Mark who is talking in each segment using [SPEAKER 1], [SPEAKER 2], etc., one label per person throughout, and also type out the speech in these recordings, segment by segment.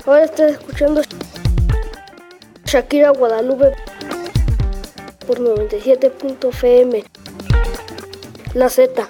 [SPEAKER 1] Ahora estás escuchando Shakira Guadalupe por 97.fm. La Z.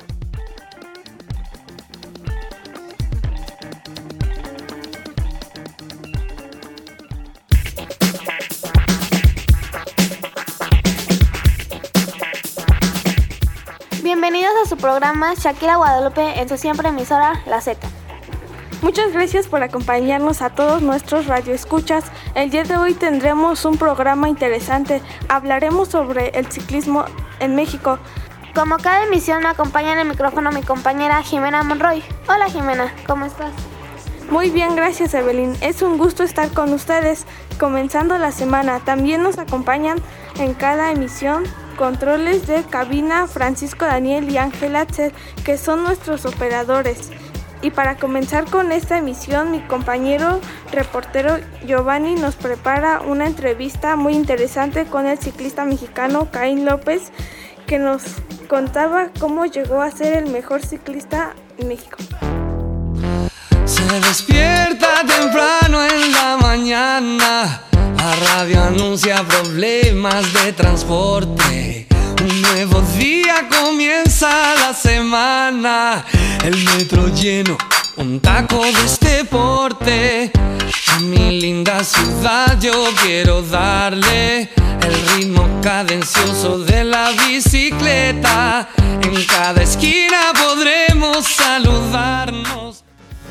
[SPEAKER 2] Bienvenidos a su programa Shakira Guadalupe en su siempre emisora La Z.
[SPEAKER 3] Muchas gracias por acompañarnos a todos nuestros radioescuchas. El día de hoy tendremos un programa interesante. Hablaremos sobre el ciclismo en México.
[SPEAKER 2] Como cada emisión me acompaña en el micrófono mi compañera Jimena Monroy. Hola Jimena, ¿cómo estás?
[SPEAKER 3] Muy bien, gracias Evelyn. Es un gusto estar con ustedes comenzando la semana. También nos acompañan en cada emisión controles de cabina Francisco Daniel y Ángel Axel, que son nuestros operadores. Y para comenzar con esta emisión, mi compañero reportero Giovanni nos prepara una entrevista muy interesante con el ciclista mexicano Caín López, que nos contaba cómo llegó a ser el mejor ciclista en México.
[SPEAKER 4] Se despierta temprano en la mañana, la radio anuncia problemas de transporte. Un nuevo día comienza la semana, el metro lleno, un taco de este porte. A mi linda ciudad yo quiero darle el ritmo cadencioso de la bicicleta. En cada esquina podremos saludarnos.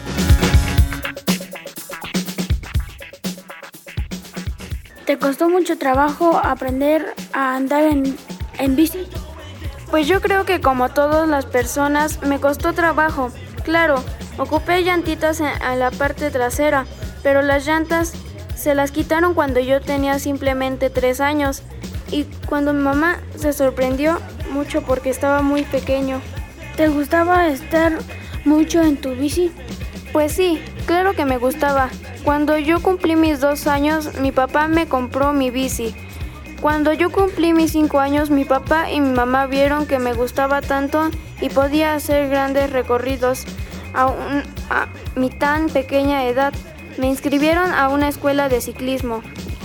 [SPEAKER 5] ¿Te costó mucho trabajo aprender a andar en bici?
[SPEAKER 3] Pues yo creo que como todas las personas me costó trabajo. Claro, ocupé llantitas en la parte trasera, pero las llantas se las quitaron cuando yo tenía simplemente 3 años y cuando mi mamá se sorprendió mucho porque estaba muy pequeño.
[SPEAKER 5] ¿Te gustaba estar mucho en tu bici?
[SPEAKER 3] Pues sí, claro que me gustaba. Cuando yo cumplí mis 2 años, mi papá me compró mi bici. Cuando yo cumplí mis 5 años, mi papá y mi mamá vieron que me gustaba tanto y podía hacer grandes recorridos a mi tan pequeña edad. Me inscribieron a una escuela de ciclismo.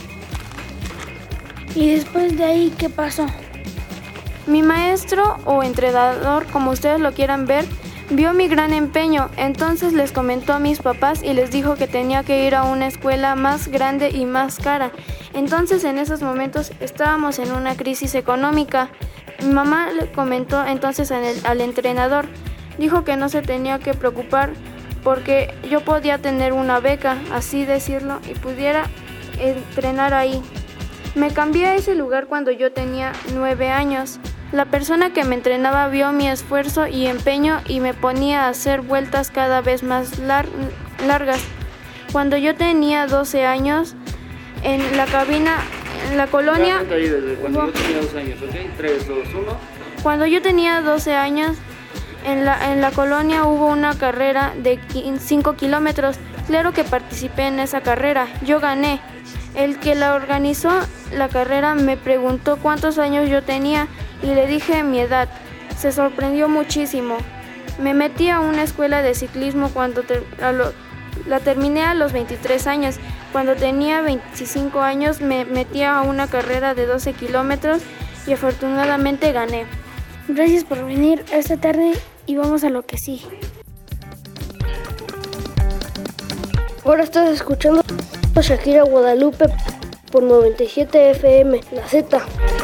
[SPEAKER 5] ¿Y después de ahí qué pasó?
[SPEAKER 3] Mi maestro o entrenador, como ustedes lo quieran ver, vio mi gran empeño, entonces les comentó a mis papás y les dijo que tenía que ir a una escuela más grande y más cara. Entonces en esos momentos estábamos en una crisis económica. Mi mamá le comentó entonces al entrenador, dijo que no se tenía que preocupar porque yo podía tener una beca, así decirlo, y pudiera entrenar ahí. Me cambié a ese lugar cuando yo tenía 9 años. La persona que me entrenaba vio mi esfuerzo y empeño y me ponía a hacer vueltas cada vez más largas. Cuando yo tenía 12 años, en la cabina, en la colonia...
[SPEAKER 6] Cuando yo tenía 2 años, ¿ok? 3, 2, 1.
[SPEAKER 3] Cuando yo tenía 12 años, en la colonia hubo una carrera de 5 kilómetros. Claro que participé en esa carrera, yo gané. El que la organizó la carrera me preguntó cuántos años yo tenía y le dije mi edad. Se sorprendió muchísimo. Me metí a una escuela de ciclismo cuando la terminé a los 23 años. Cuando tenía 25 años me metí a una carrera de 12 kilómetros y afortunadamente gané.
[SPEAKER 5] Gracias por venir esta tarde y vamos a lo que sigue.
[SPEAKER 1] Ahora estás escuchando Shakira Guadalupe por 97 FM, La Z.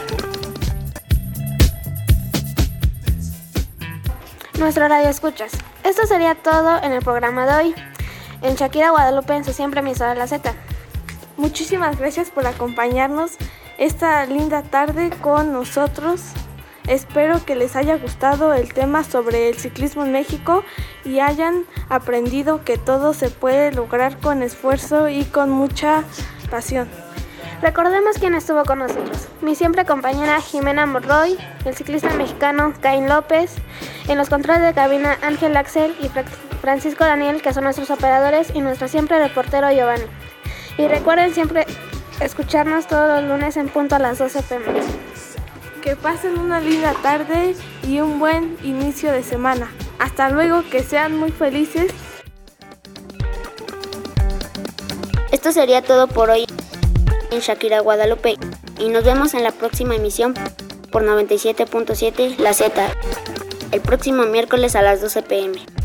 [SPEAKER 2] Nuestra radio escuchas. Esto sería todo en el programa de hoy. En Shakira Guadalupe en su siempre emisora La Z.
[SPEAKER 3] Muchísimas gracias por acompañarnos esta linda tarde con nosotros. Espero que les haya gustado el tema sobre el ciclismo en México y hayan aprendido que todo se puede lograr con esfuerzo y con mucha pasión.
[SPEAKER 2] Recordemos quién estuvo con nosotros. Mi siempre compañera Jimena Monroy, el ciclista mexicano Caín López, en los controles de cabina Ángel Axel y Francisco Daniel, que son nuestros operadores, y nuestro siempre reportero Giovanni. Y recuerden siempre escucharnos todos los lunes en punto a las 12 p.m.
[SPEAKER 3] Que pasen una linda tarde y un buen inicio de semana. Hasta luego, que sean muy felices.
[SPEAKER 7] Esto sería todo por hoy en Shakira Guadalupe y nos vemos en la próxima emisión por 97.7 La Z, el próximo miércoles a las 12 p.m.